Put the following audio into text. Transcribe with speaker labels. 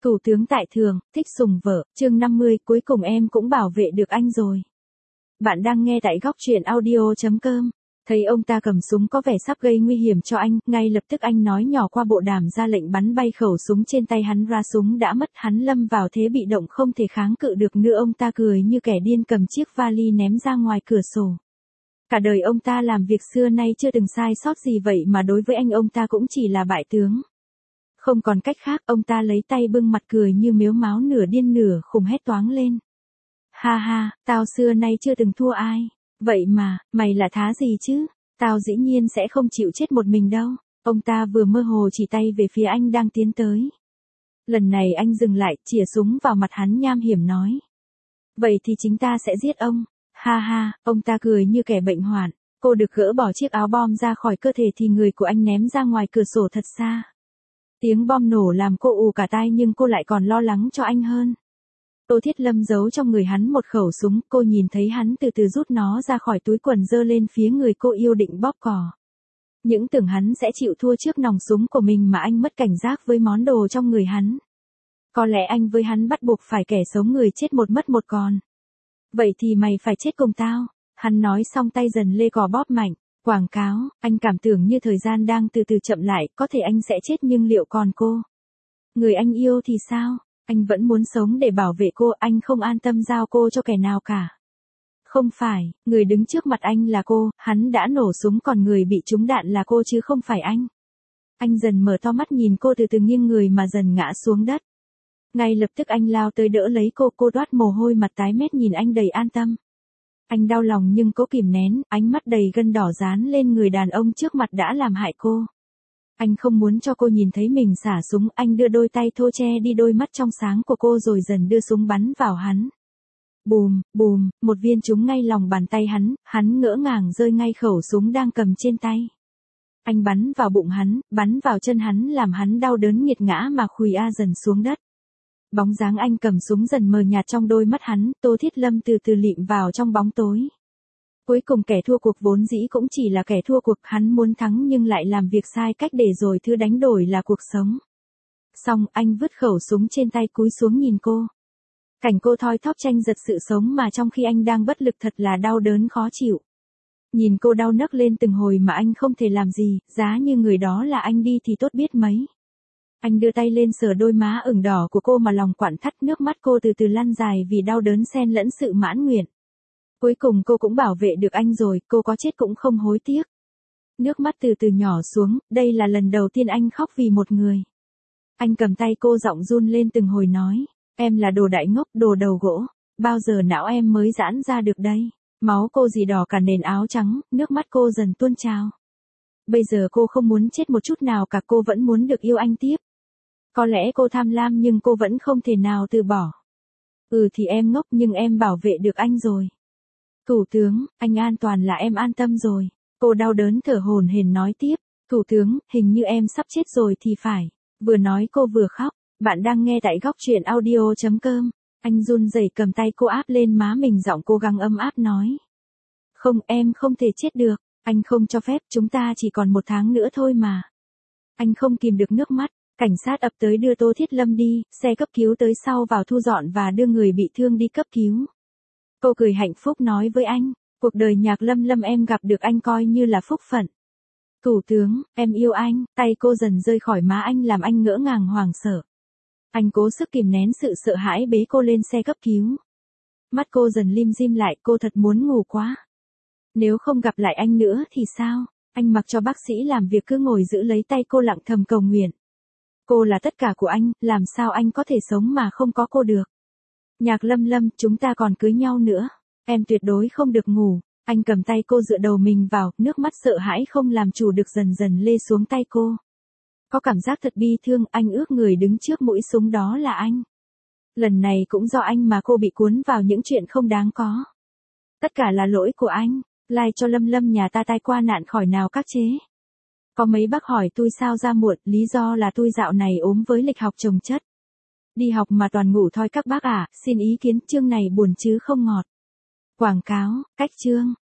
Speaker 1: Thủ tướng tại thường, thích sủng vợ, chương 50, cuối cùng em cũng bảo vệ được anh rồi. Bạn đang nghe tại góc truyện audio.com. Thấy ông ta cầm súng có vẻ sắp gây nguy hiểm cho anh, ngay lập tức anh nói nhỏ qua bộ đàm ra lệnh bắn bay khẩu súng trên tay hắn ra, súng đã mất, hắn lâm vào thế bị động không thể kháng cự được nữa. Ông ta cười như kẻ điên cầm chiếc vali ném ra ngoài cửa sổ. Cả đời ông ta làm việc xưa nay chưa từng sai sót gì vậy mà đối với anh ông ta cũng chỉ là bại tướng. Không còn cách khác, ông ta lấy tay bưng mặt cười như mếu máo, nửa điên nửa khùng hét toáng lên. Ha ha, tao xưa nay chưa từng thua ai. Vậy mà, mày là thá gì chứ? Tao dĩ nhiên sẽ không chịu chết một mình đâu. Ông ta vừa mơ hồ chỉ tay về phía anh đang tiến tới. Lần này anh dừng lại, chĩa súng vào mặt hắn nham hiểm nói. Vậy thì chính ta sẽ giết ông. Ha ha, ông ta cười như kẻ bệnh hoạn. Cô được gỡ bỏ chiếc áo bom ra khỏi cơ thể thì người của anh ném ra ngoài cửa sổ thật xa. Tiếng bom nổ làm cô ù cả tai nhưng cô lại còn lo lắng cho anh hơn. Tô Thiết Lâm giấu trong người hắn một khẩu súng, cô nhìn thấy hắn từ từ rút nó ra khỏi túi quần giơ lên phía người cô yêu định bóp cò. Những tưởng hắn sẽ chịu thua trước nòng súng của mình mà anh mất cảnh giác với món đồ trong người hắn. Có lẽ anh với hắn bắt buộc phải kẻ sống người chết một mất một còn. Vậy thì mày phải chết cùng tao. Hắn nói xong tay dần lê cò bóp mạnh. Quảng cáo, anh cảm tưởng như thời gian đang từ từ chậm lại, có thể anh sẽ chết nhưng liệu còn cô? Người anh yêu thì sao? Anh vẫn muốn sống để bảo vệ cô, anh không an tâm giao cô cho kẻ nào cả. Không phải, người đứng trước mặt anh là cô, hắn đã nổ súng còn người bị trúng đạn là cô chứ không phải anh. Anh dần mở to mắt nhìn cô từ từ nghiêng người mà dần ngã xuống đất. Ngay lập tức anh lao tới đỡ lấy cô toát mồ hôi mặt tái mét nhìn anh đầy an tâm. Anh đau lòng nhưng cố kìm nén, ánh mắt đầy gân đỏ dán lên người đàn ông trước mặt đã làm hại cô. Anh không muốn cho cô nhìn thấy mình xả súng, anh đưa đôi tay thô che đi đôi mắt trong sáng của cô rồi dần đưa súng bắn vào hắn. Bùm, bùm, một viên trúng ngay lòng bàn tay hắn ngỡ ngàng rơi ngay khẩu súng đang cầm trên tay. Anh bắn vào bụng hắn, bắn vào chân hắn làm hắn đau đớn nghiệt ngã mà khùi dần xuống đất. Bóng dáng anh cầm súng dần mờ nhạt trong đôi mắt hắn, Tô Thiết Lâm từ từ lịm vào trong bóng tối. Cuối cùng kẻ thua cuộc vốn dĩ cũng chỉ là kẻ thua cuộc, hắn muốn thắng nhưng lại làm việc sai cách để rồi thứ đánh đổi là cuộc sống. Xong, anh vứt khẩu súng trên tay cúi xuống nhìn cô. Cảnh cô thoi thóp tranh giật sự sống mà trong khi anh đang bất lực thật là đau đớn khó chịu. Nhìn cô đau nấc lên từng hồi mà anh không thể làm gì, giá như người đó là anh đi thì tốt biết mấy. Anh đưa tay lên sờ đôi má ửng đỏ của cô mà lòng quặn thắt, nước mắt cô từ từ lăn dài vì đau đớn xen lẫn sự mãn nguyện. Cuối cùng cô cũng bảo vệ được anh rồi, cô có chết cũng không hối tiếc. Nước mắt từ từ nhỏ xuống, đây là lần đầu tiên anh khóc vì một người. Anh cầm tay cô giọng run lên từng hồi nói, em là đồ đại ngốc, đồ đầu gỗ, bao giờ não em mới giãn ra được đây. Máu cô dì đỏ cả nền áo trắng, nước mắt cô dần tuôn trào. Bây giờ cô không muốn chết một chút nào cả, cô vẫn muốn được yêu anh tiếp. Có lẽ cô tham lam nhưng cô vẫn không thể nào từ bỏ. Thì em ngốc nhưng em bảo vệ được anh rồi. Thủ tướng, anh an toàn là em an tâm rồi. Cô đau đớn thở hổn hển nói tiếp. Thủ tướng, hình như em sắp chết rồi thì phải. Vừa nói cô vừa khóc. Bạn đang nghe tại góc truyện audio.com. Anh run rẩy cầm tay cô áp lên má mình, giọng cố gắng ấm áp nói. Không, em không thể chết được. Anh không cho phép, chúng ta chỉ còn 1 tháng nữa thôi mà. Anh không kìm được nước mắt. Cảnh sát ập tới đưa Tô Thiết Lâm đi, xe cấp cứu tới sau vào thu dọn và đưa người bị thương đi cấp cứu. Cô cười hạnh phúc nói với anh, cuộc đời Nhạc Lâm em gặp được anh coi như là phúc phận. Thủ tướng, em yêu anh, tay cô dần rơi khỏi má anh làm anh ngỡ ngàng hoảng sợ. Anh cố sức kìm nén sự sợ hãi bế cô lên xe cấp cứu. Mắt cô dần lim dim lại, cô thật muốn ngủ quá. Nếu không gặp lại anh nữa thì sao? Anh mặc cho bác sĩ làm việc cứ ngồi giữ lấy tay cô lặng thầm cầu nguyện. Cô là tất cả của anh, làm sao anh có thể sống mà không có cô được? Nhạc Lâm, chúng ta còn cưới nhau nữa. Em tuyệt đối không được ngủ. Anh cầm tay cô dựa đầu mình vào, nước mắt sợ hãi không làm chủ được dần dần lê xuống tay cô. Có cảm giác thật bi thương, anh ước người đứng trước mũi súng đó là anh. Lần này cũng do anh mà cô bị cuốn vào những chuyện không đáng có. Tất cả là lỗi của anh. Lai cho Lâm nhà ta tai qua nạn khỏi nào các chế. Có mấy bác hỏi tôi sao ra muộn, lý do là tôi dạo này ốm với lịch học chồng chất. Đi học mà toàn ngủ thôi các bác ạ, xin ý kiến, chương này buồn chứ không ngọt. Quảng cáo, cách chương.